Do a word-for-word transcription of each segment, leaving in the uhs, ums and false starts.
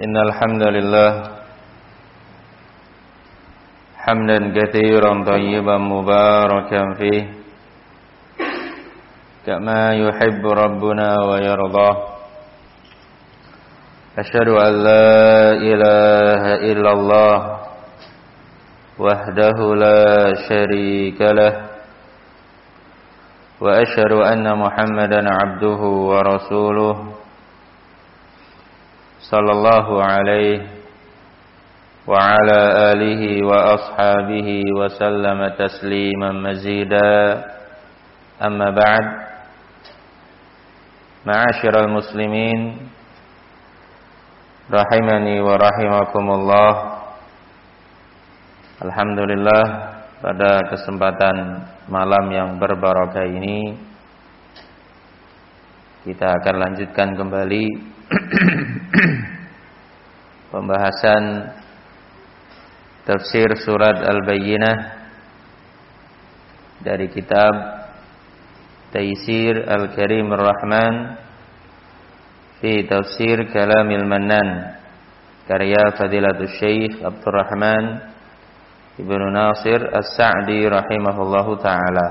Innal hamdalillah hamdan katsiran thayyiban mubarakan fih kama yuhibbu rabbuna wa yardah. Asyhadu an la ilaha illallah wahdahu la syarika lah wa asyhadu anna Muhammadan abduhu wa rasuluh sallallahu alaihi wa ala alihi wa ashabihi wa sallama tasliman mazida. Amma ba'd. Ma'asyiral muslimin rahimani wa rahimakumullah. Alhamdulillah, pada kesempatan malam yang berbarakah ini kita akan lanjutkan kembali pembahasan tafsir surat Al-Bayyinah dari kitab Taysir Al-Karim Ar-Rahman fi Tafsir Kalamil Mannan karya Fadilatul Syekh Abdurrahman Ibnu Nasir As-Sa'di rahimahullahu ta'ala.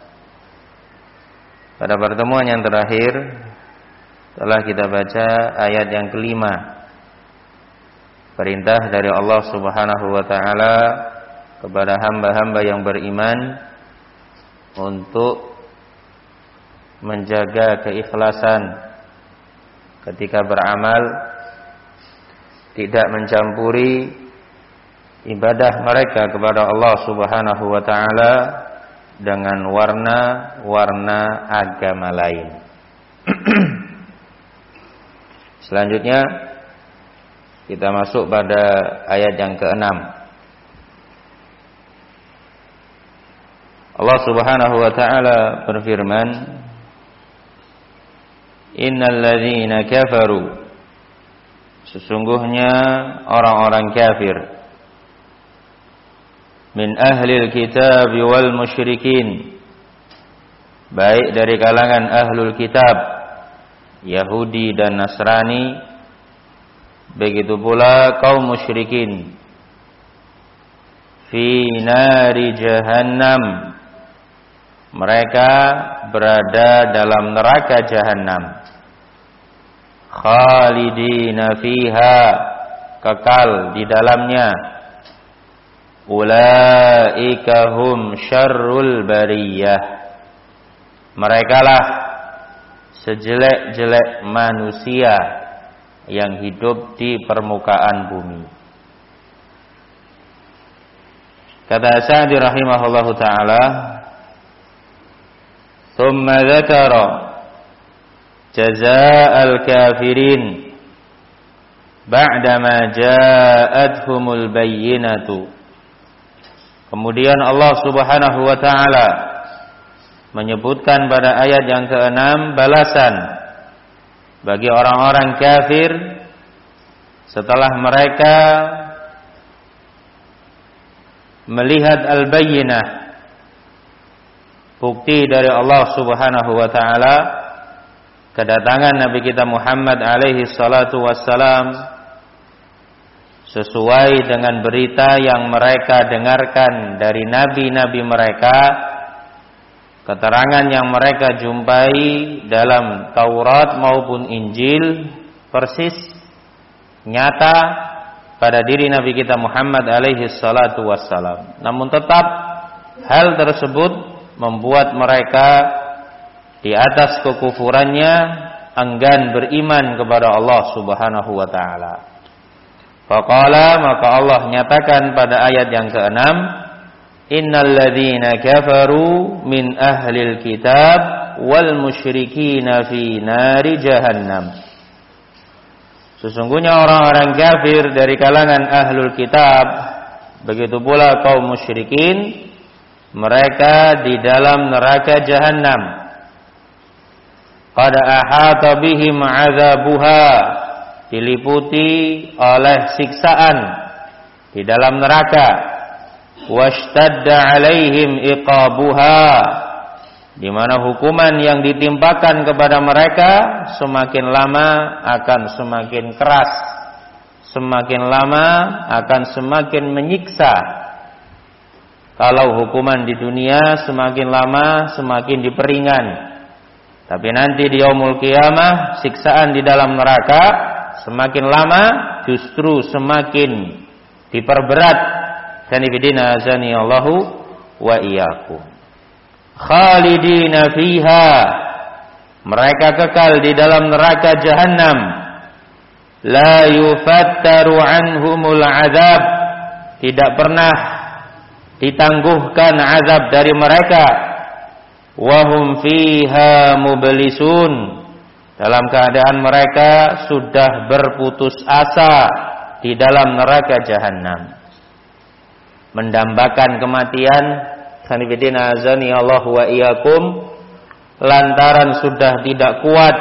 Pada pertemuan yang terakhir telah kita baca ayat yang kelima, perintah dari Allah Subhanahu wa ta'ala kepada hamba-hamba yang beriman untuk menjaga keikhlasan ketika beramal, tidak mencampuri ibadah mereka kepada Allah Subhanahu wa ta'ala dengan warna-warna agama lain. Selanjutnya kita masuk pada ayat yang keenam. Allah Subhanahu wa ta'ala berfirman, Innal ladzina kafaru, sesungguhnya orang-orang kafir, min ahlil kitab wal musyrikin, baik dari kalangan ahlul kitab Yahudi dan Nasrani, begitu pula kaum musyrikin, fi nari jahannam, mereka berada dalam neraka jahannam, khalidina fiha, kekal di dalamnya, ulaika hum syarrul bariyah, merekalah sejelek-jelek manusia yang hidup di permukaan bumi. Kata Sa'di rahimahullahu ta'ala, thumma dzakara jazaa'al kafirin ba'dama ja'atuhumul bayyinatu. Kemudian Allah Subhanahu wa ta'ala menyebutkan pada ayat yang keenam balasan bagi orang-orang kafir setelah mereka melihat al-bayyinah, bukti dari Allah Subhanahu wa ta'ala, kedatangan Nabi kita Muhammad alaihi salatu wassalam sesuai dengan berita yang mereka dengarkan dari nabi-nabi mereka, keterangan yang mereka jumpai dalam Taurat maupun Injil persis nyata pada diri Nabi kita Muhammad alaihi salatu wassalam. Namun tetap hal tersebut membuat mereka di atas kekufurannya enggan beriman kepada Allah Subhanahu wa ta'ala. Faqala, maka Allah nyatakan pada ayat yang keenam, Innal ladzina kafaru min ahlil kitab wal musyrikina fi nari jahannam. Sesungguhnya orang-orang kafir dari kalangan ahlul kitab, begitu pula kaum musyrikin, mereka di dalam neraka jahannam. Qad ahata bihim azabuha, diliputi oleh siksaan di dalam neraka. Washtadda alaihim iqabuha, di mana hukuman yang ditimpakan kepada mereka semakin lama akan semakin keras, semakin lama akan semakin menyiksa. Kalau hukuman di dunia semakin lama semakin diperingan, tapi nanti di yaumul qiyamah siksaan di dalam neraka semakin lama justru semakin diperberat. Sanibidina azani Allahu wa iyyakum. Khalidina fiha, mereka kekal di dalam neraka jahanam. La yufattaru anhumul azab, tidak pernah ditangguhkan azab dari mereka. Wahum fiha mublisun, dalam keadaan mereka sudah berputus asa di dalam neraka jahanam. Mendambakan kematian, sanibidina azani Allah wa iyyakum, lantaran sudah tidak kuat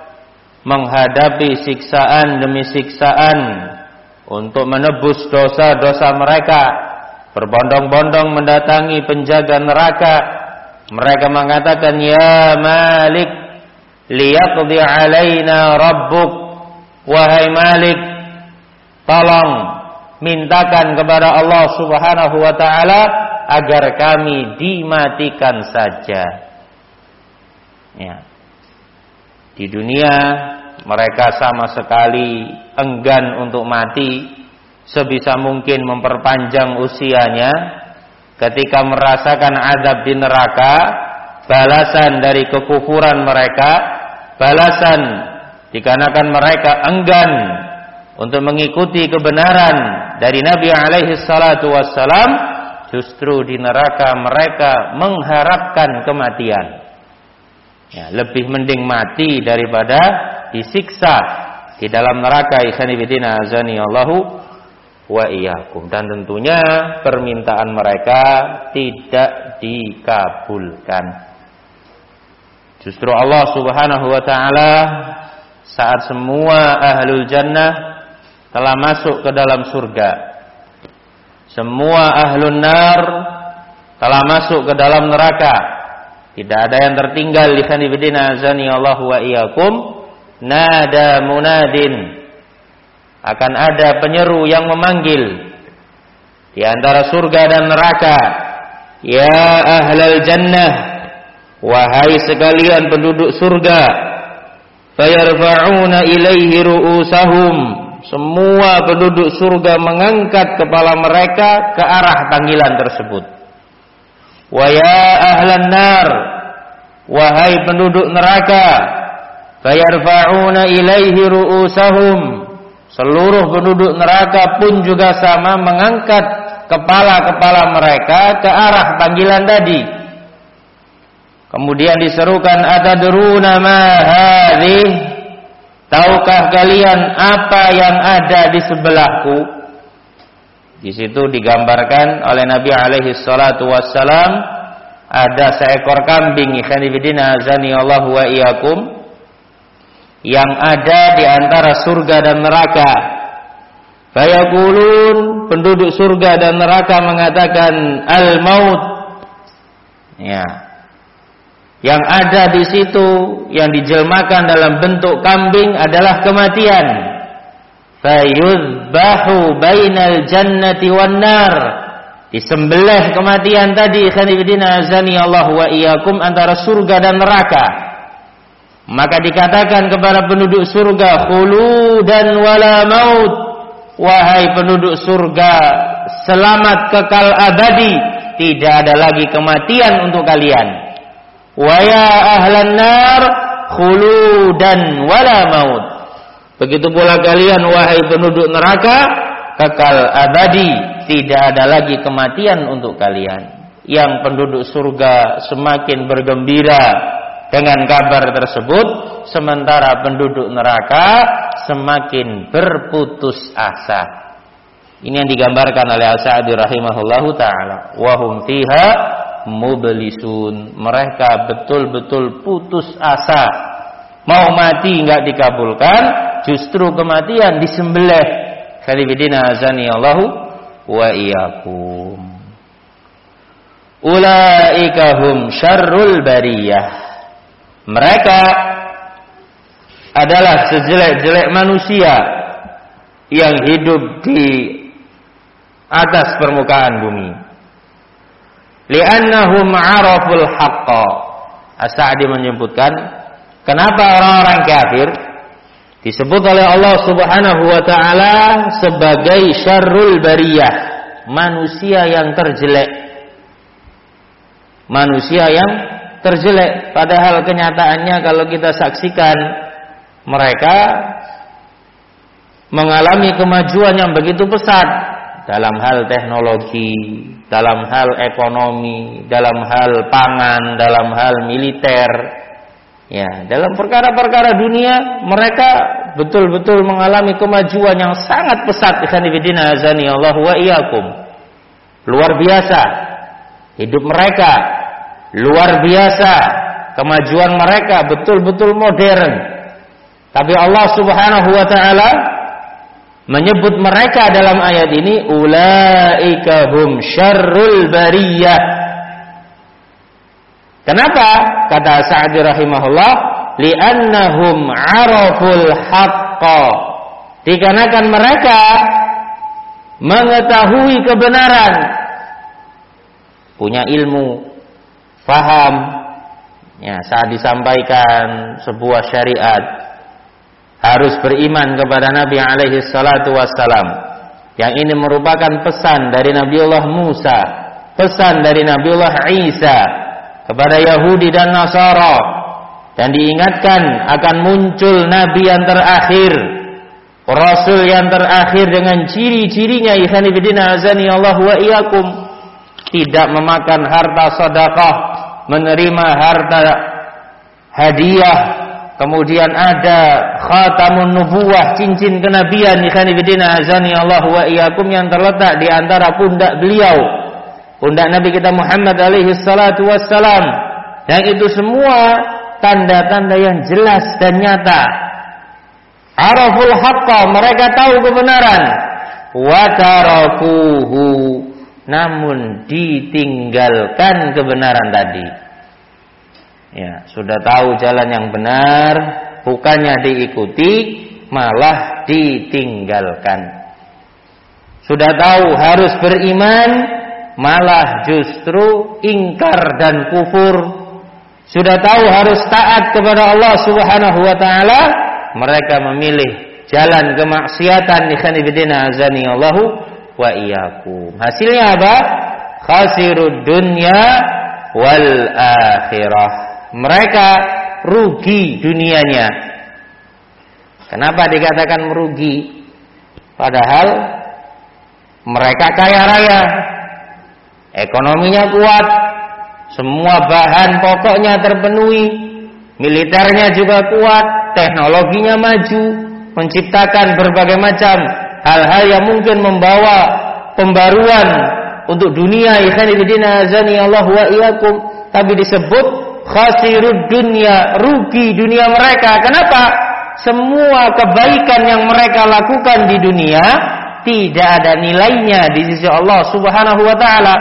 menghadapi siksaan demi siksaan untuk menebus dosa-dosa mereka, berbondong-bondong mendatangi penjaga neraka. Mereka mengatakan, ya Malik, liyaqdi alaina rabbuk, wahai Malik, tolong mintakan kepada Allah Subhanahu wa taala agar kami dimatikan saja. Ya. Di dunia mereka sama sekali enggan untuk mati, sebisa mungkin memperpanjang usianya. Ketika merasakan azab di neraka, balasan dari kekufuran mereka, balasan dikarenakan mereka enggan untuk mengikuti kebenaran dari Nabi alaihi salatu wassalam, justru di neraka mereka mengharapkan kematian. Ya, lebih mending mati daripada disiksa di dalam neraka. Ikhwanifidina azani Allahu wa iyyakum. Dan tentunya permintaan mereka tidak dikabulkan. Justru Allah Subhanahu wa taala saat semua ahlul jannah telah masuk ke dalam surga, semua ahlun nar telah masuk ke dalam neraka, tidak ada yang tertinggal. Ikhwanifidina azani Allahu wa iyyakum. Nada munadin, akan ada penyeru yang memanggil di antara surga dan neraka, ya ahlal jannah, wahai sekalian penduduk surga. Fayarfa'una ilaihi ru'usahum, semua penduduk surga mengangkat kepala mereka ke arah panggilan tersebut. Wa ya ahlan nar, wahai penduduk neraka. Fayarfa'una ilaihi ru'usahum, seluruh penduduk neraka pun juga sama mengangkat kepala-kepala mereka ke arah panggilan tadi. Kemudian diserukan, atadruna ma hadhih, tahukah kalian apa yang ada di sebelahku? Di situ digambarkan oleh Nabi alaihi salatu wassalam ada seekor kambing, ikhwanifidina azani Allah wa iyyakum, yang ada di antara surga dan neraka. Fayaqulun, penduduk surga dan neraka mengatakan, al-maut. Ya. Yang ada di situ yang dijelmakan dalam bentuk kambing adalah kematian. Fayuzbahu bainal jannati wan nar, disembelih kematian tadi, khanifidina azani Allah wa iyyakum, antara surga dan neraka. Maka dikatakan kepada penduduk surga, khuludan wala maut, wahai penduduk surga, selamat kekal abadi, tidak ada lagi kematian untuk kalian. Wa ya ahlan nar, khuludan wala maut, begitu pula kalian wahai penduduk neraka, kekal abadi, tidak ada lagi kematian untuk kalian. Yang penduduk surga semakin bergembira dengan kabar tersebut, sementara penduduk neraka semakin berputus asa. Ini yang digambarkan oleh Al-Sa'di rahimahullahu ta'ala. Wahum fiha mublisun, mereka betul-betul putus asa. Mau mati enggak dikabulkan, justru kematian disembelih. Khalifidina azani Allahu wa iyyakum. Ulaika hum syarrul bariyah, mereka adalah sejelek-jelek manusia. yang hidup di atas permukaan bumi. Li'annahum 'araful haqqa. As-Sa'di menyebutkan kenapa orang-orang kafir disebut oleh Allah Subhanahu wa taala sebagai syarrul bariyah, manusia yang terjelek. Manusia yang terjelek, padahal kenyataannya kalau kita saksikan mereka mengalami kemajuan yang begitu pesat dalam hal teknologi, dalam hal ekonomi, dalam hal pangan, dalam hal militer. Ya, dalam perkara-perkara dunia mereka betul-betul mengalami kemajuan yang sangat pesat. Ikhwanifidina azani Allah wa iyyakum. Luar biasa hidup mereka, luar biasa kemajuan mereka, betul-betul modern. Tapi Allah Subhanahu wa taala menyebut mereka dalam ayat ini ulaika hum syarrul bariyah. Kenapa? Kata Sa'di rahimahullah, li'annahum 'araful haqqa. Dikarenakan mereka mengetahui kebenaran, punya ilmu, faham. Ya, saat disampaikan sebuah syariat harus beriman kepada Nabi alaihi salatu wassalam. Yang ini merupakan pesan dari Nabiullah Musa, pesan dari Nabiullah Isa kepada Yahudi dan Nasara, dan diingatkan akan muncul Nabi yang terakhir, Rasul yang terakhir dengan ciri-cirinya. Ikhwanifidina azani Allah wa iyyakum, tidak memakan harta sedekah, menerima harta hadiah. Kemudian ada khatamun nubuwah, cincin kenabian, ikhwanifidina azani Allah wa iyyakum, yang terletak di antara pundak beliau, pundak Nabi kita Muhammad alaihi salatu wassalam. Dan itu semua tanda-tanda yang jelas dan nyata. Araful haqqa, mereka tahu kebenaran. Wa tarakuhu, namun ditinggalkan kebenaran tadi. Ya, sudah tahu jalan yang benar, bukannya diikuti, malah ditinggalkan. Sudah tahu harus beriman, malah justru ingkar dan kufur. Sudah tahu harus taat kepada Allah Subhanahu wa taala, mereka memilih jalan kemaksiatan. Ikhwanifidina azani Allahu wa iyyakum. Hasilnya apa? Khasirud dunya wal akhirah. Mereka rugi dunianya. Kenapa dikatakan merugi? Padahal mereka kaya raya, ekonominya kuat, semua bahan pokoknya terpenuhi, militernya juga kuat, teknologinya maju, menciptakan berbagai macam hal-hal yang mungkin membawa pembaruan untuk dunia. Ikhwanifidina azani Allah wa iyyakum. Tapi disebut khasirud dunya, rugi dunia mereka. Kenapa? Semua kebaikan yang mereka lakukan di dunia tidak ada nilainya di sisi Allah Subhanahu wa taala.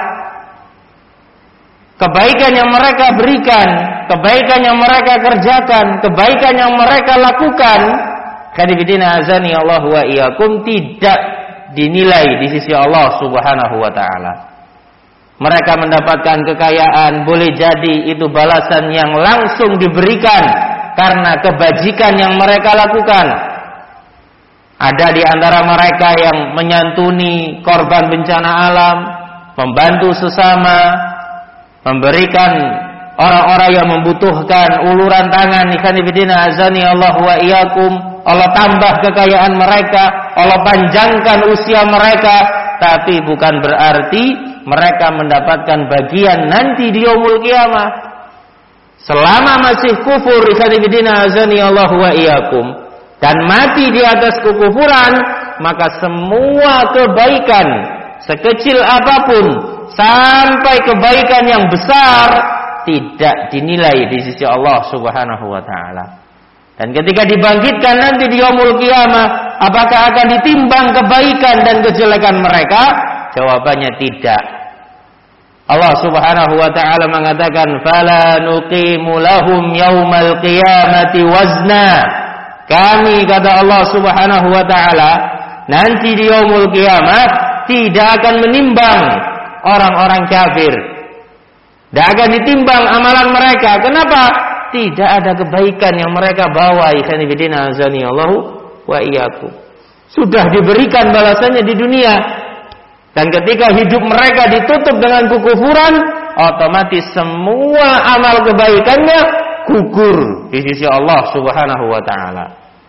Kebaikan yang mereka berikan, kebaikan yang mereka kerjakan, kebaikan yang mereka lakukan, khadibidina azani Allah wa iyyakum, tidak dinilai di sisi Allah Subhanahu wa taala. Mereka mendapatkan kekayaan, boleh jadi itu balasan yang langsung diberikan karena kebajikan yang mereka lakukan. Ada di antara mereka yang menyantuni korban bencana alam, membantu sesama, memberikan orang-orang yang membutuhkan uluran tangan. Ikhwanifidina azani Allah wa iyyakum. Allah tambah kekayaan mereka, Allah panjangkan usia mereka, tapi bukan berarti mereka mendapatkan bagian nanti di yaumul qiyamah. Selama masih kufur, ikhwanifidina azani Allah wa iyyakum, dan mati di atas kekufuran, maka semua kebaikan sekecil apapun sampai kebaikan yang besar tidak dinilai di sisi Allah Subhanahu wa taala. Dan ketika dibangkitkan nanti di yaumul qiyamah, apakah akan ditimbang kebaikan dan kejelekan mereka? Jawabannya tidak. Allah Subhanahu wa taala mengatakan, "Fala nuqimu lahum yaumal qiyamati wazna." Kami, kata Allah Subhanahu wa taala, nanti di yaumul qiyamah tidak akan menimbang orang-orang kafir. Tidak akan ditimbang amalan mereka. Kenapa? Tidak ada kebaikan yang mereka bawa. Ikhwan fillah azani Allahu wa iyyakum. Sudah diberikan balasannya di dunia. Dan ketika hidup mereka ditutup dengan kekufuran, otomatis semua amal kebaikannya gugur di sisi Allah Subhanahu wa taala.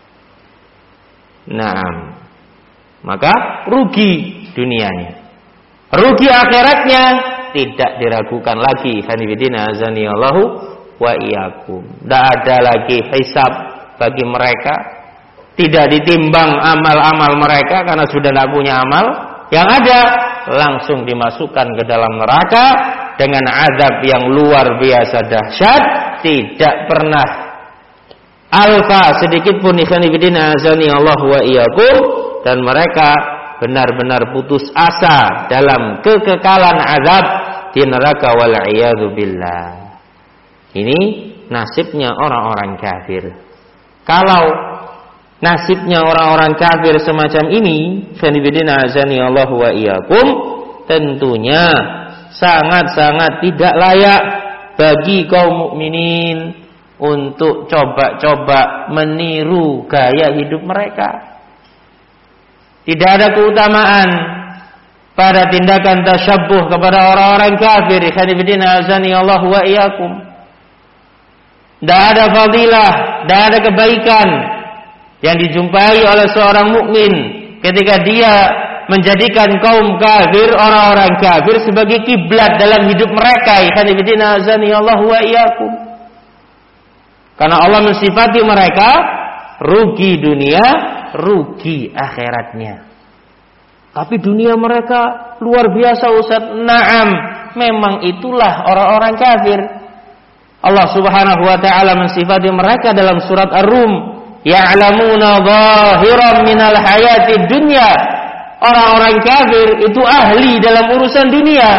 Naam. Maka rugi dunianya. Rugi akhiratnya tidak diragukan lagi. Hanifidina azani Allahu wa iyyakum. Tidak ada lagi hisab bagi mereka. Tidak ditimbang amal-amal mereka karena sudah tidak punya amal. Yang ada langsung dimasukkan ke dalam neraka dengan azab yang luar biasa dahsyat. Tidak pernah alfa sedikit pun hanifidina azani Allahu wa iyyakum. Dan mereka benar-benar putus asa dalam kekekalan azab di neraka wal iyadu billah. Ini nasibnya orang-orang kafir. Kalau nasibnya orang-orang kafir semacam ini, fanibidina azani Allahu wa iyyakum, tentunya sangat-sangat tidak layak bagi kaum mukminin untuk coba-coba meniru gaya hidup mereka. Tidak ada keutamaan pada tindakan tasyabbuh kepada orang-orang kafir. Khanifidina azani Allah wa iyyakum. Tidak ada fadilah, tidak ada kebaikan yang dijumpai oleh seorang mukmin ketika dia menjadikan kaum kafir, orang-orang kafir sebagai kiblat dalam hidup mereka. Khanifidina azani Allah wa iyyakum. Karena Allah mensifati mereka rugi dunia, rugi akhiratnya. Tapi dunia mereka luar biasa Ustaz. Naam, memang itulah orang-orang kafir. Allah Subhanahu wa taala mensifati mereka dalam surat Ar-Rum, ya'lamuna zahiran minal hayatid dunya. Orang-orang kafir itu ahli dalam urusan dunia.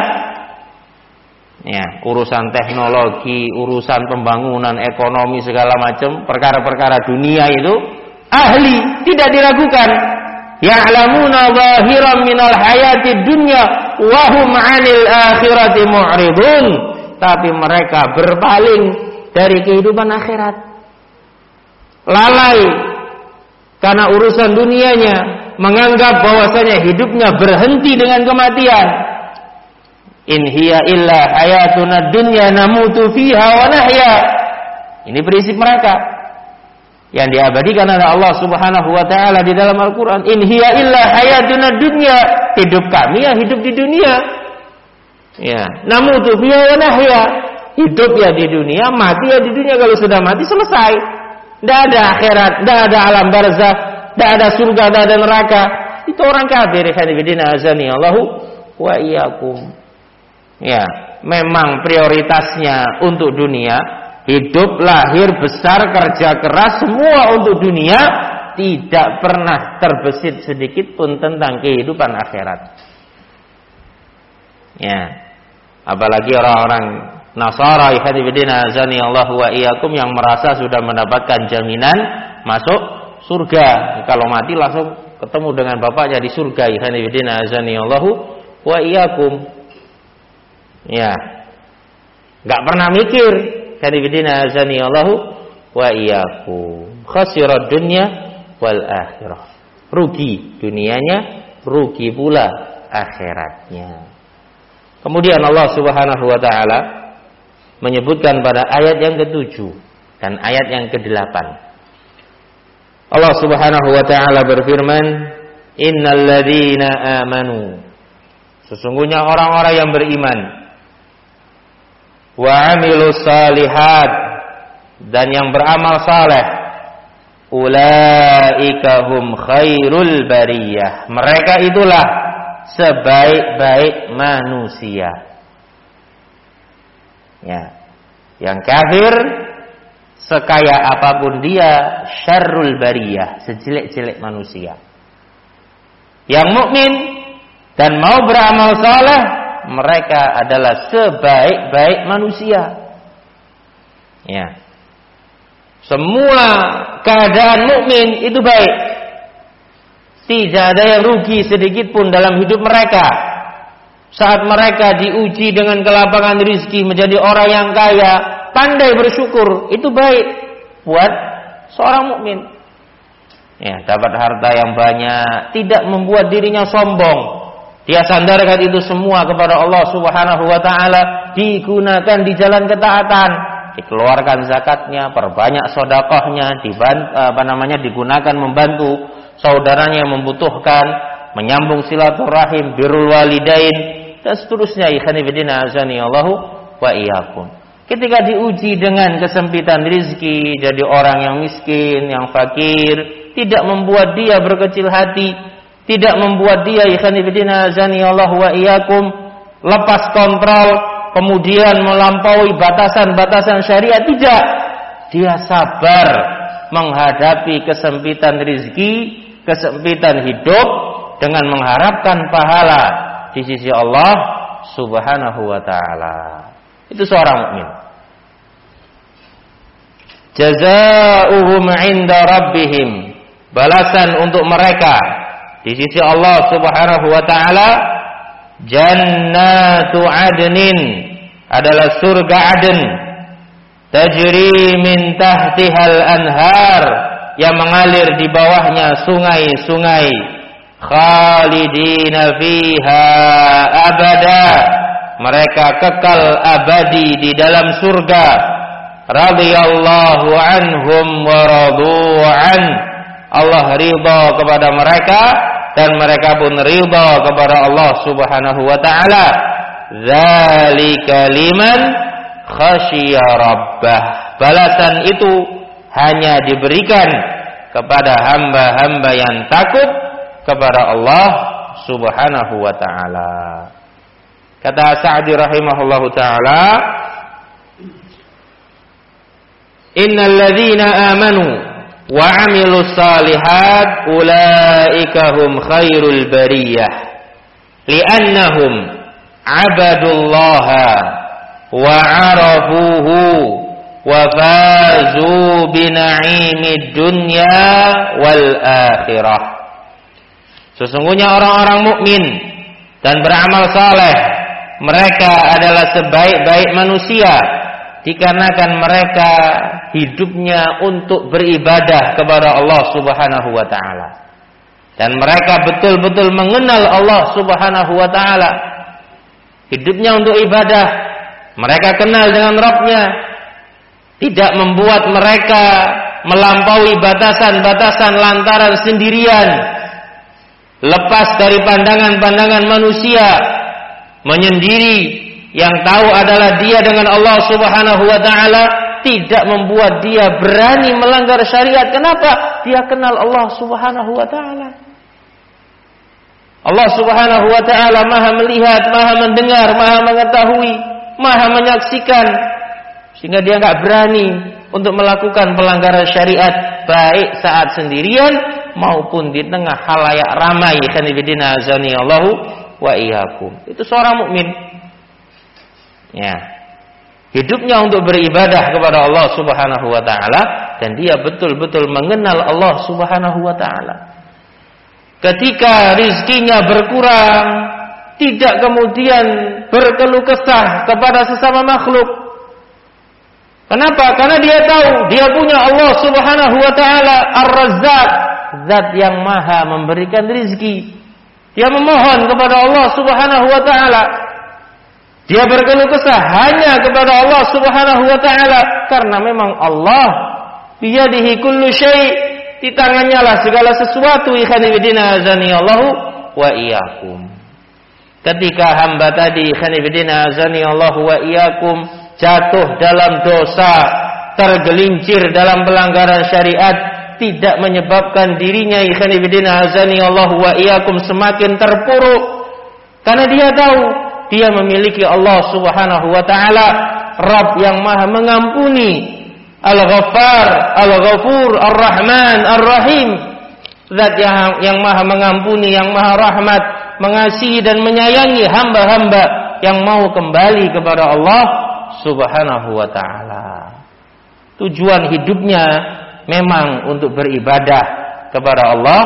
Ya, urusan teknologi, urusan pembangunan ekonomi segala macam, perkara-perkara dunia itu ahli, tidak diragukan. Ya'lamuna zahiran minal hayatid dunya wa hum 'anil akhirati mu'ridun. Tapi mereka berpaling dari kehidupan akhirat. Lalai karena urusan dunianya, menganggap bahwasanya hidupnya berhenti dengan kematian. In hiya illa hayatuna dunya namutu fiha wa nahya. Ini prinsip mereka yang diabadikan oleh Allah Subhanahu wa taala di dalam Al-Qur'an. In hiya illa hayatuna dunya. Hidup kami ya hidup di dunia. Ya, namutu fiha wa nahya. Hidup ya di dunia, mati ya di dunia. Kalau sudah mati selesai. Tidak ada akhirat, tidak ada alam barzakh, tidak ada surga, tidak ada neraka. Itu orang kafir. Hanifidina azani Allahu wa iyyakum. Ya, memang prioritasnya untuk dunia, hidup, lahir, besar, kerja keras, semua untuk dunia, tidak pernah terbesit sedikit pun tentang kehidupan akhirat. Ya, apalagi orang-orang Nasara, ikhwanifidina azani Allahu wa iyyakum, yang merasa sudah mendapatkan jaminan masuk surga. Kalau mati langsung ketemu dengan bapaknya di surga. Ikhwanifidina azani Allahu wa iyyakum. Ya, nggak pernah mikir. Kanibidina azani Allahu wa iyyakum. Khasirad dunya wal akhirah. Rugi dunianya, rugi pula akhiratnya. Kemudian Allah Subhanahu wa taala menyebutkan pada ayat yang ketujuh dan ayat yang kedelapan. Allah Subhanahu wa taala berfirman, "Innal ladzina amanu." Sesungguhnya orang-orang yang beriman, wa amilus salihat, dan yang beramal saleh, ulaika hum khairul bariyah. Mereka itulah sebaik-baik manusia. Ya. Yang kafir, sekaya apapun dia, syarrul bariyah, sejelek-jelek manusia. Yang mukmin dan mau beramal saleh, mereka adalah sebaik-baik manusia. Ya. Semua keadaan mukmin itu baik. Tidak ada yang rugi sedikit pun dalam hidup mereka. Saat mereka diuji dengan kelapangan rezeki menjadi orang yang kaya, pandai bersyukur, itu baik buat seorang mukmin. Ya, dapat harta yang banyak tidak membuat dirinya sombong. Dia sandarkan itu semua kepada Allah Subhanahu wa taala, digunakan di jalan ketaatan, dikeluarkan zakatnya, perbanyak sedekahnya, dibantu, apa namanya digunakan membantu saudaranya yang membutuhkan, menyambung silaturahim, birrul walidain dan seterusnya. Ikhwani fillah azani Allahu wa iyyakum. Ketika diuji dengan kesempitan rezeki, jadi orang yang miskin, yang fakir, tidak membuat dia berkecil hati, tidak membuat dia ikhwani fillah azani Allahu wa iyyakum lepas kontrol, kemudian melampaui batasan-batasan syariat. Tidak, dia sabar menghadapi kesempitan rezeki, kesempitan hidup dengan mengharapkan pahala di sisi Allah Subhanahu wa taala. Itu seorang mukmin. Jazaohum 'inda rabbihim, balasan untuk mereka di sisi Allah Subhanahu wa taala, jannatu adnin, adalah surga Aden, tajri min tahtihal anhar, yang mengalir di bawahnya sungai-sungai, khalidina fiha abada, mereka kekal abadi di dalam surga, radhiyallahu anhum wa radu an, Allah ridha kepada mereka dan mereka pun ridha kepada Allah Subhanahu wa taala. Dzalika liman khasyiya rabbah, balasan itu hanya diberikan kepada hamba-hamba yang takut kepada Allah Subhanahu wa taala. Kata Sa'di rahimahullahu taala, innal ladzina amanu wa 'amilus salihat ulaika hum khairul bariyah li'annahum 'abadullaha wa 'arafuhu wa fazu bina'imid dunya wal akhirah. Sesungguhnya orang-orang mukmin dan beramal saleh, mereka adalah sebaik-baik manusia dikarenakan mereka hidupnya untuk beribadah kepada Allah Subhanahu wa taala. Dan mereka betul-betul mengenal Allah Subhanahu wa taala. Hidupnya untuk ibadah, mereka kenal dengan Rabb-nya. Tidak membuat mereka melampaui batasan-batasan lantaran sendirian, lepas dari pandangan-pandangan manusia, menyendiri. Yang tahu adalah dia dengan Allah Subhanahu wa taala, tidak membuat dia berani melanggar syariat. Kenapa? Dia kenal Allah Subhanahu wa taala. Allah Subhanahu wa taala Maha melihat, Maha mendengar, Maha mengetahui, Maha menyaksikan, sehingga dia enggak berani untuk melakukan pelanggaran syariat, baik saat sendirian maupun di tengah khalayak ramai. Khanifidina azani Allahu wa iyyakum. Itu seorang mukmin. Ya, hidupnya untuk beribadah kepada Allah Subhanahu wa taala, dan dia betul-betul mengenal Allah Subhanahu wa taala. Ketika rizkinya berkurang, tidak kemudian berkeluh kesah kepada sesama makhluk. Kenapa? Karena dia tahu dia punya Allah Subhanahu wa taala Ar-Razzaq, zat yang maha memberikan rizki. Dia memohon kepada Allah Subhanahu wa taala. Dia berkeluh kesah hanya kepada Allah Subhanahu wa taala karena memang Allah biyadihi kullu syai', di tangannya lah segala sesuatu. Ikhwanifidina azani Allahu wa iyyakum. Ketika hamba tadi ikhwanifidina azani Allahu wa iyyakum jatuh dalam dosa, tergelincir dalam pelanggaran syariat, tidak menyebabkan dirinya ikhwanifidina azani Allahu wa iyyakum semakin terpuruk, karena dia tahu dia memiliki Allah Subhanahu wa taala, Rabb yang Maha mengampuni, Al-Ghaffar, Al-Ghafur, Ar-Rahman, Ar-Rahim, zat yang yang Maha mengampuni, yang Maha rahmat, mengasihi dan menyayangi hamba-hamba yang mau kembali kepada Allah Subhanahu wa taala. Tujuan hidupnya memang untuk beribadah kepada Allah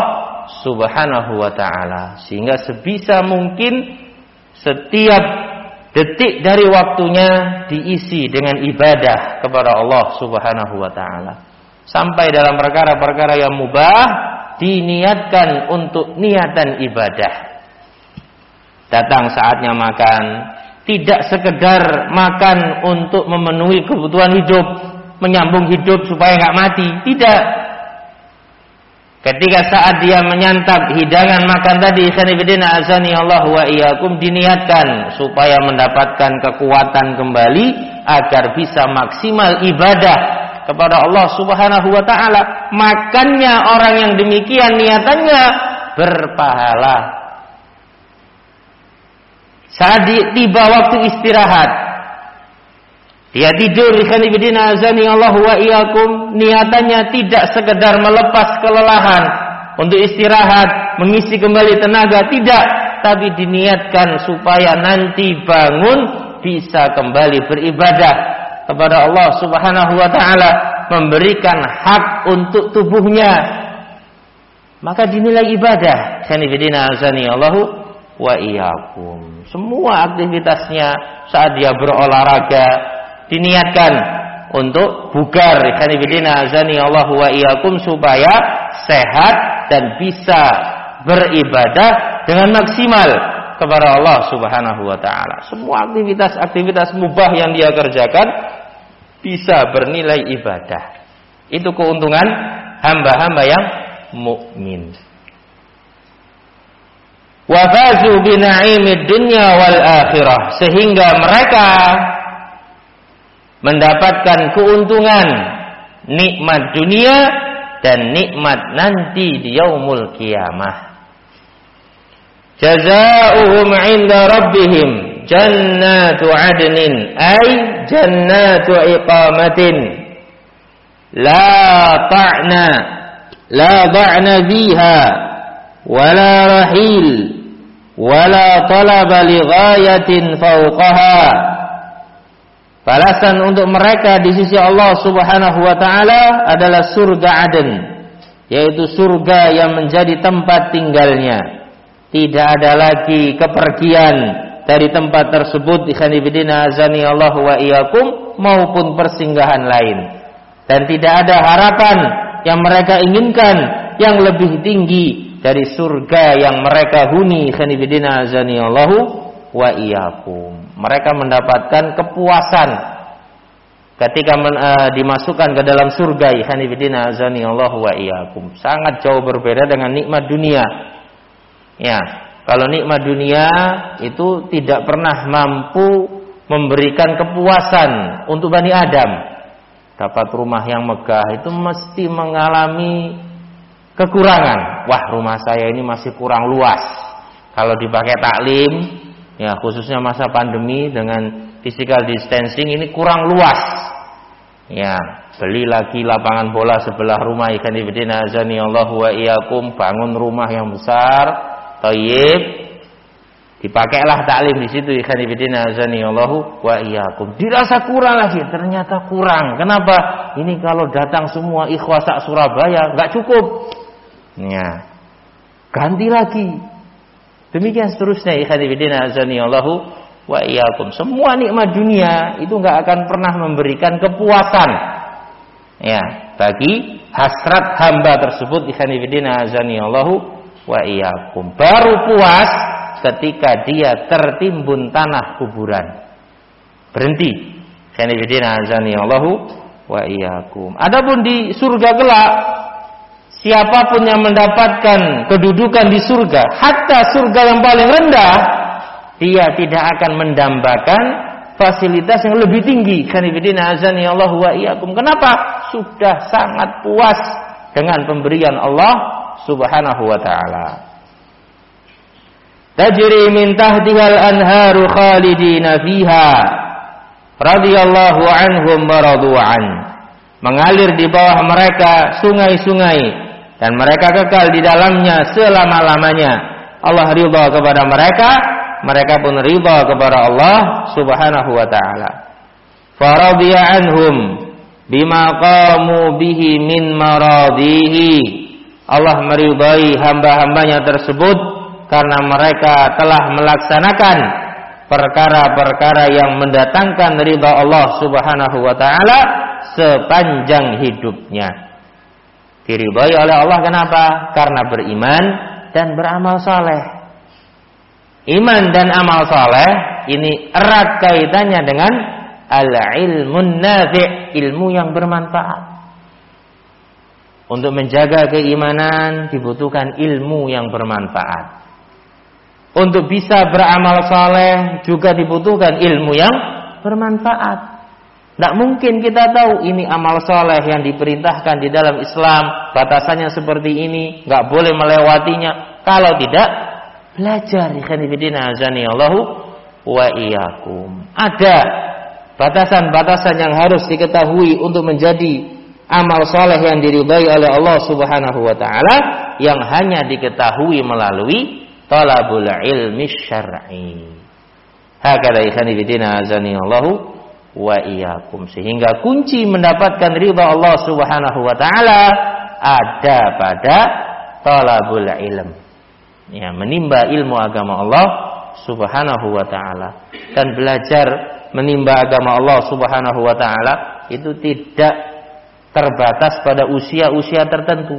Subhanahu wa ta'ala. Sehingga sebisa mungkin setiap detik dari waktunya diisi dengan ibadah kepada Allah Subhanahu wa ta'ala. Sampai dalam perkara-perkara yang mubah diniatkan untuk niatan ibadah. Datang saatnya makan, tidak sekedar makan untuk memenuhi kebutuhan hidup, menyambung hidup supaya nggak mati, tidak. Ketika saat dia menyantap hidangan makan tadi, khanifidina azani Allah wa iyyakum, diniatkan supaya mendapatkan kekuatan kembali agar bisa maksimal ibadah kepada Allah Subhanahu wa ta'ala. Makannya orang yang demikian niatannya berpahala. Saat tiba waktu istirahat, dia tidur, khanifidina azani Allah wa iyyakum, niatannya tidak sekedar melepas kelelahan untuk istirahat, mengisi kembali tenaga, tidak, tapi diniatkan supaya nanti bangun bisa kembali beribadah kepada Allah Subhanahu wa ta'ala, memberikan hak untuk tubuhnya, maka dinilai ibadah. Khanifidina azani Allah wa iyyakum. Semua aktivitasnya saat dia berolahraga diniatkan untuk bugar, khanifidina azani Allah wa iyyakum, supaya sehat dan bisa beribadah dengan maksimal kepada Allah Subhanahu wa ta'ala. Semua aktivitas-aktivitas mubah yang dia kerjakan bisa bernilai ibadah. Itu keuntungan hamba-hamba yang mukmin. Wa fazu bi na'imid dunya wal akhirah, sehingga mereka mendapatkan keuntungan nikmat dunia dan nikmat nanti di yaumul qiyamah. Jazaohum 'inda rabbihim jannatu 'adnin, ay jannatu iqamatin la ta'na la dha'na fiha wala rahil wala talaba li ghayatin fawqaha. Balasan untuk mereka di sisi Allah Subhanahu wa ta'ala adalah surga Aden, yaitu surga yang menjadi tempat tinggalnya. Tidak ada lagi kepergian dari tempat tersebut, khanifidina azani Allah wa iyyakum, maupun persinggahan lain. Dan tidak ada harapan yang mereka inginkan yang lebih tinggi dari surga yang mereka huni, khanifidina azani Allah wa iyyakum. Mereka mendapatkan kepuasan ketika men, uh, dimasukkan ke dalam surga, khanifidina azani Allah wa iyyakum. Sangat jauh berbeda dengan nikmat dunia. Ya, kalau nikmat dunia itu tidak pernah mampu memberikan kepuasan untuk Bani Adam. Dapat rumah yang megah itu mesti mengalami kekurangan. Wah, rumah saya ini masih kurang luas. Kalau dipakai taklim, ya khususnya masa pandemi dengan physical distancing, ini kurang luas. Ya, beli lagi lapangan bola sebelah rumah, khanifidina azani Allah wa iyyakum, bangun rumah yang besar, thayyib. Dipakailah taklim di situ, khanifidina azani Allah wa iyyakum. Dirasa kurang lagi, ternyata kurang. Kenapa? Ini kalau datang semua ikhwah sak Surabaya enggak cukup. Ya, ganti lagi. Demikian seterusnya, khanifidina azani Allah wa iyyakum. Semua nikmat dunia itu enggak akan pernah memberikan kepuasan, ya, bagi hasrat hamba tersebut, khanifidina azani Allah wa iyyakum. Baru puas ketika dia tertimbun tanah kuburan. Berhenti, khanifidina azani Allah wa iyyakum. Adapun di surga kelak, siapapun yang mendapatkan kedudukan di surga, hatta surga yang paling rendah, dia tidak akan mendambakan fasilitas yang lebih tinggi. Khanifidina azani Allah wa iyyakum. Kenapa? Sudah sangat puas dengan pemberian Allah Subhanahu wa ta'ala. Tajri min tahtihal anharu khalidina fiha radhiyallahu anhum wa radu'an. Mengalir di bawah mereka sungai-sungai dan mereka kekal di dalamnya selama-lamanya. Allah ridha kepada mereka, mereka pun ridha kepada Allah Subhanahu wa ta'ala. Faradiya anhum bima qamu bihi min maradihi Allah meridai hamba-hambanya tersebut karena mereka telah melaksanakan perkara-perkara yang mendatangkan ridha Allah Subhanahu wa taala sepanjang hidupnya. Diridai oleh Allah kenapa? Karena beriman dan beramal saleh. Iman dan amal saleh ini erat kaitannya dengan al-ilmun nafi', ilmu yang bermanfaat. Untuk menjaga keimanan dibutuhkan ilmu yang bermanfaat. Untuk bisa beramal saleh juga dibutuhkan ilmu yang bermanfaat. Tidak mungkin kita tahu ini amal saleh yang diperintahkan di dalam Islam, batasannya seperti ini, nggak boleh melewatinya. Kalau tidak belajar, ikhwanifidina azanillahu wa iyyakum. Ada batasan-batasan yang harus diketahui untuk menjadi amal saleh yang diridai oleh Allah Subhanahu wa taala yang hanya diketahui melalui talabul ilmi syar'i. Hakala ikhwanifidina azanillahu wa iyyakum. Sehingga kunci mendapatkan ridha Allah Subhanahu wa taala ada pada talabul ilm. Ya, menimba ilmu agama Allah Subhanahu wa taala. Dan belajar menimba agama Allah Subhanahu wa taala itu tidak terbatas pada usia-usia tertentu.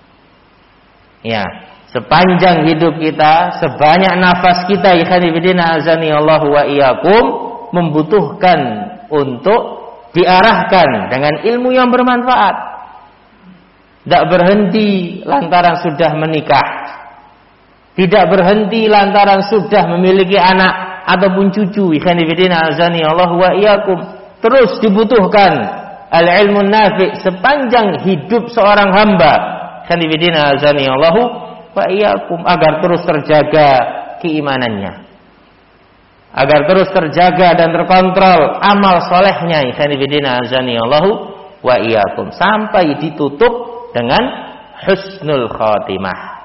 Ya, sepanjang hidup kita, sebanyak nafas kita, ikhwanifidina azanillahu wa iyyakum, membutuhkan untuk diarahkan dengan ilmu yang bermanfaat. Tidak berhenti lantaran sudah menikah, tidak berhenti lantaran sudah memiliki anak ataupun cucu, ikhwanifidina azanillahu wa iyyakum. Terus dibutuhkan al-ilmun nafi' sepanjang hidup seorang hamba, ikhwanifidina azanillahu wa iyyakum, agar terus terjaga keimanannya, agar terus terjaga dan terkontrol amal solehnya, ikhwanifidina azanillahu wa iyyakum, sampai ditutup dengan husnul khatimah.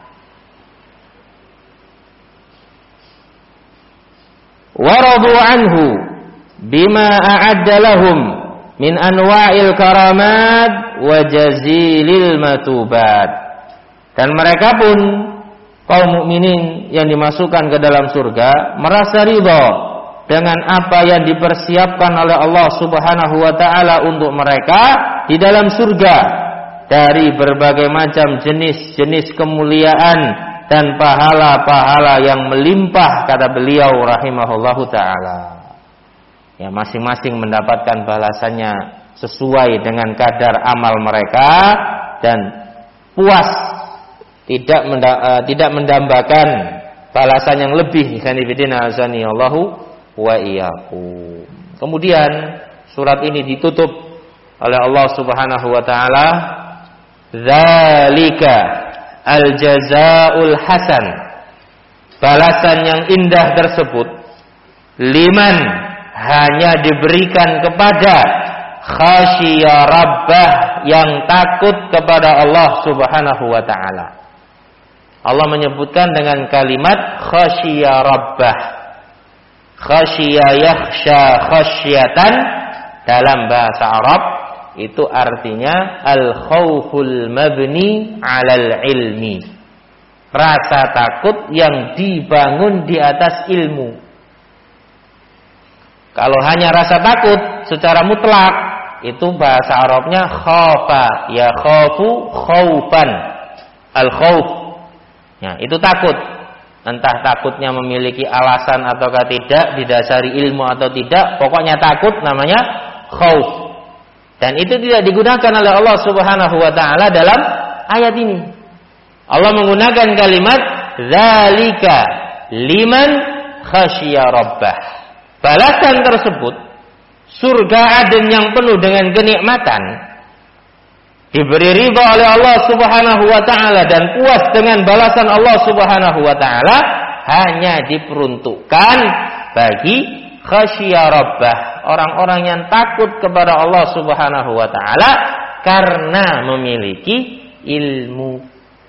Waradu anhu bima a'adda lahum min anwa'il karamat wa jazilil matubat. Dan mereka pun kaum mukminin yang dimasukkan ke dalam surga merasa ridha dengan apa yang dipersiapkan oleh Allah Subhanahu wa taala untuk mereka di dalam surga dari berbagai macam jenis-jenis kemuliaan dan pahala-pahala yang melimpah, kata beliau rahimahullahu taala. Ya, masing-masing mendapatkan balasannya sesuai dengan kadar amal mereka dan puas, tidak menda, uh, tidak mendambakan balasan yang lebih. Ikhwanifidina azanillahu wa iyyakum. Kemudian surat ini ditutup oleh Allah Subhanahu wa taala, dzalika al-jazaa'ul hasan, balasan yang indah tersebut liman, hanya diberikan kepada khasyiya rabbah, yang takut kepada Allah Subhanahu wa taala. Allah menyebutkan dengan kalimat khasyiya rabbah. Khasyiya yakhsha khasyatan dalam bahasa Arab itu artinya al-khauful mabni 'alal ilmi, rasa takut yang dibangun di atas ilmu. Kalau hanya rasa takut secara mutlak, itu bahasa Arabnya khafa, ya khafu khaufan, al-khauf. Ya, itu takut. Entah takutnya memiliki alasan ataukah tidak, didasari ilmu atau tidak, pokoknya takut namanya khauf. Dan itu tidak digunakan oleh Allah Subhanahu wa taala dalam ayat ini. Allah menggunakan kalimat dzalika liman khasyiya rabbah. Balasan tersebut, surga Aden yang penuh dengan kenikmatan, diberi ridha oleh Allah Subhanahu wa taala dan puas dengan balasan Allah Subhanahu wa taala, hanya diperuntukkan bagi khasyiya rabbah, orang-orang yang takut kepada Allah Subhanahu wa taala karena memiliki ilmu.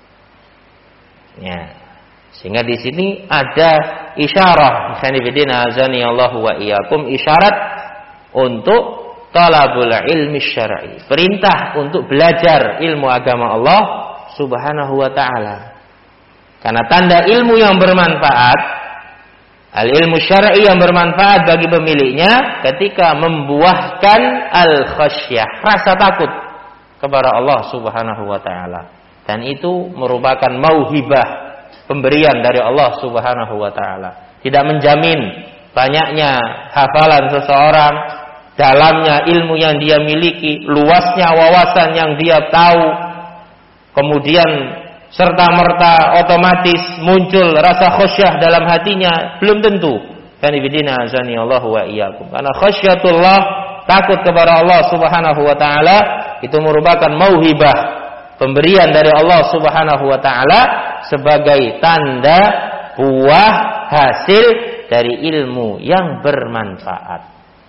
Ya. Sehingga di sini ada isyarah, ikhwanifidina azanillahu wa iyyakum, isyarat untuk talabul ilmi syar'i, perintah untuk belajar ilmu agama Allah Subhanahu wa taala. Karena tanda ilmu yang bermanfaat, al-ilmu syar'i yang bermanfaat bagi pemiliknya ketika membuahkan al-khasyah, rasa takut kepada Allah Subhanahu wa taala. Dan itu merupakan mauhibah, pemberian dari Allah Subhanahu wa taala. Tidak menjamin banyaknya hafalan seseorang, dalamnya ilmu yang dia miliki, luasnya wawasan yang dia tahu, kemudian serta-merta otomatis muncul rasa khasyah dalam hatinya, belum tentu. Kan ibidina azani Allah wa iyyakum. Karena khasyatullah, takut kepada Allah Subhanahu wa taala, itu merupakan mauhibah, pemberian dari Allah Subhanahu wa taala sebagai tanda buah hasil dari ilmu yang bermanfaat.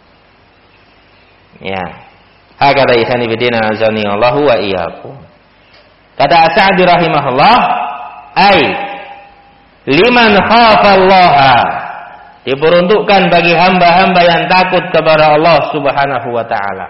Ya. Hakada ihani bidina azani Allah wa iyyakum. Kata As-Sa'di rahimahullah, ai liman khafallaha, diperuntukkan bagi hamba-hamba yang takut kepada Allah Subhanahu wa taala.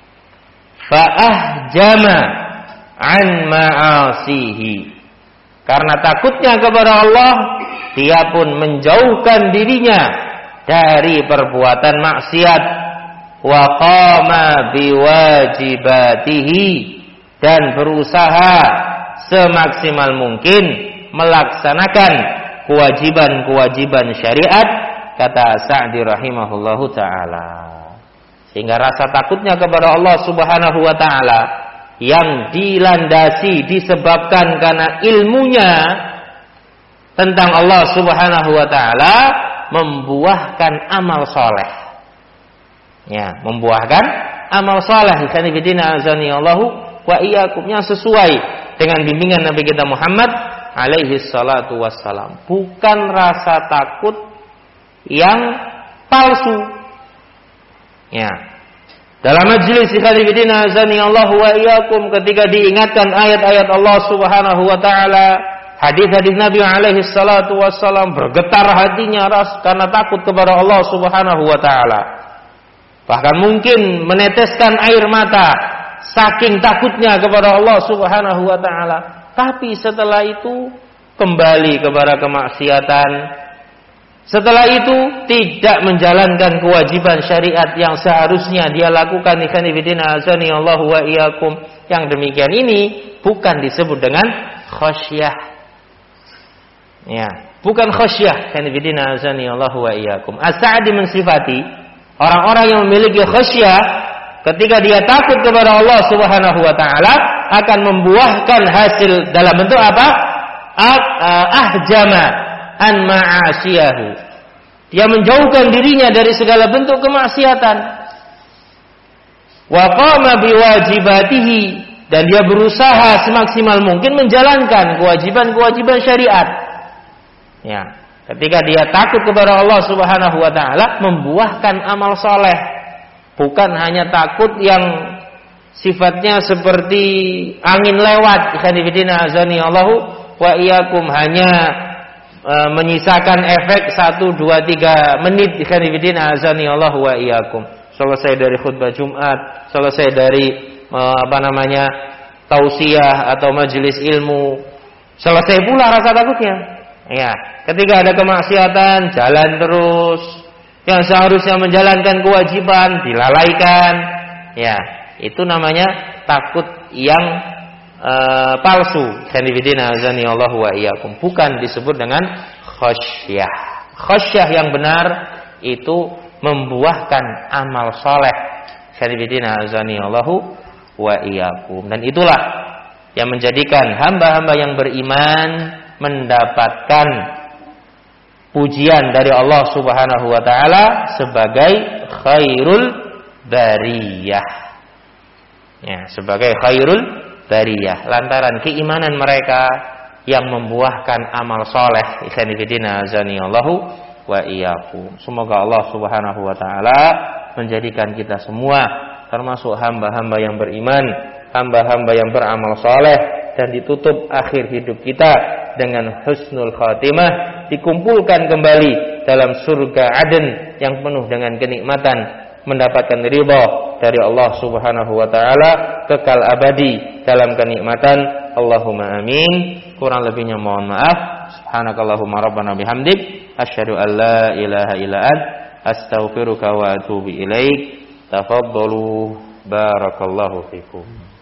Fa ahjama an ma'asihi, karena takutnya kepada Allah, dia pun menjauhkan dirinya dari perbuatan maksiat. Wa qama biwajibatihi, dan berusaha semaksimal mungkin melaksanakan kewajiban-kewajiban syariat, kata Sa'di rahimahullahu ta'ala. Sehingga rasa takutnya kepada Allah Subhanahu wa ta'ala yang dilandasi, disebabkan karena ilmunya tentang Allah Subhanahu wa ta'ala, membuahkan amal soleh. Ya, membuahkan amal soleh. Ikhwani fillah azani Allahu wa iyyakum, yang sesuai dengan bimbingan Nabi kita Muhammad alaihi salatu wassalam. Bukan rasa takut yang palsu. Ya. Dalam majelis ikhwani fillah azani Allahu wa iyyakum, ketika diingatkan ayat-ayat Allah Subhanahu wa taala, hadis-hadis Nabi alaihi salatu wassalam, bergetar hatinya ras karena takut kepada Allah Subhanahu wa taala. Bahkan mungkin meneteskan air mata saking takutnya kepada Allah Subhanahu wa taala. Tapi setelah itu kembali kepada kemaksiatan. Setelah itu tidak menjalankan kewajiban syariat yang seharusnya dia lakukan. Ikhwani fillah azani Allahu wa iyyakum. Yang demikian ini bukan disebut dengan khasyah. Ya, bukan khasyah. Ikhwani fillah azani Allahu wa iyyakum. As-Sa'di mensifati orang-orang yang memiliki khasyah, ketika dia takut kepada Allah Subhanahu wa taala, akan membuahkan hasil dalam bentuk apa? Ahjama an ma'asiyahu. Dia menjauhkan dirinya dari segala bentuk kemaksiatan. Wa qama biwajibatihi, dan dia berusaha semaksimal mungkin menjalankan kewajiban-kewajiban syariat. Ya. Ketika dia takut kepada Allah Subhanahu wa taala, membuahkan amal soleh. Bukan hanya takut yang sifatnya seperti angin lewat. Ikhwani fillah azani Allahu wa iyyakum, hanya e, menyisakan efek satu, dua, tiga menit. Ikhwani fillah azani Allahu wa iyyakum. Selesai dari khutbah Jumat, selesai dari e, apa namanya tausiah atau majelis ilmu, selesai pula rasa takutnya. Ya, ketika ada kemaksiatan, jalan terus. Yang seharusnya menjalankan kewajiban dilalaikan. Ya, itu namanya takut yang e, palsu. Khanifidina azani Allah wa iyyakum. Bukan disebut dengan khasyah. Khasyah yang benar itu membuahkan amal soleh. Khanifidina azani Allah wa iyyakum. Dan itulah yang menjadikan hamba-hamba yang beriman mendapatkan pujian dari Allah Subhanahu wa taala sebagai khairul bariyah. Ya, sebagai khairul bariyah lantaran keimanan mereka yang membuahkan amal soleh. Ikhwani fillah azani Allahu wa iyyakum. Semoga Allah Subhanahu wa taala menjadikan kita semua termasuk hamba-hamba yang beriman, hamba-hamba yang beramal soleh, dan ditutup akhir hidup kita dengan husnul khatimah, dikumpulkan kembali dalam surga Aden yang penuh dengan kenikmatan, mendapatkan ridha dari Allah Subhanahu wa taala, kekal abadi dalam kenikmatan. Allahumma amin. Kurang lebihnya mohon maaf. Subhanakallahumma rabbana bihamdik asyhadu an la ilaha illa ant astaghfiruka wa atubu ilaik. Tafaddalu barakallahu fikum.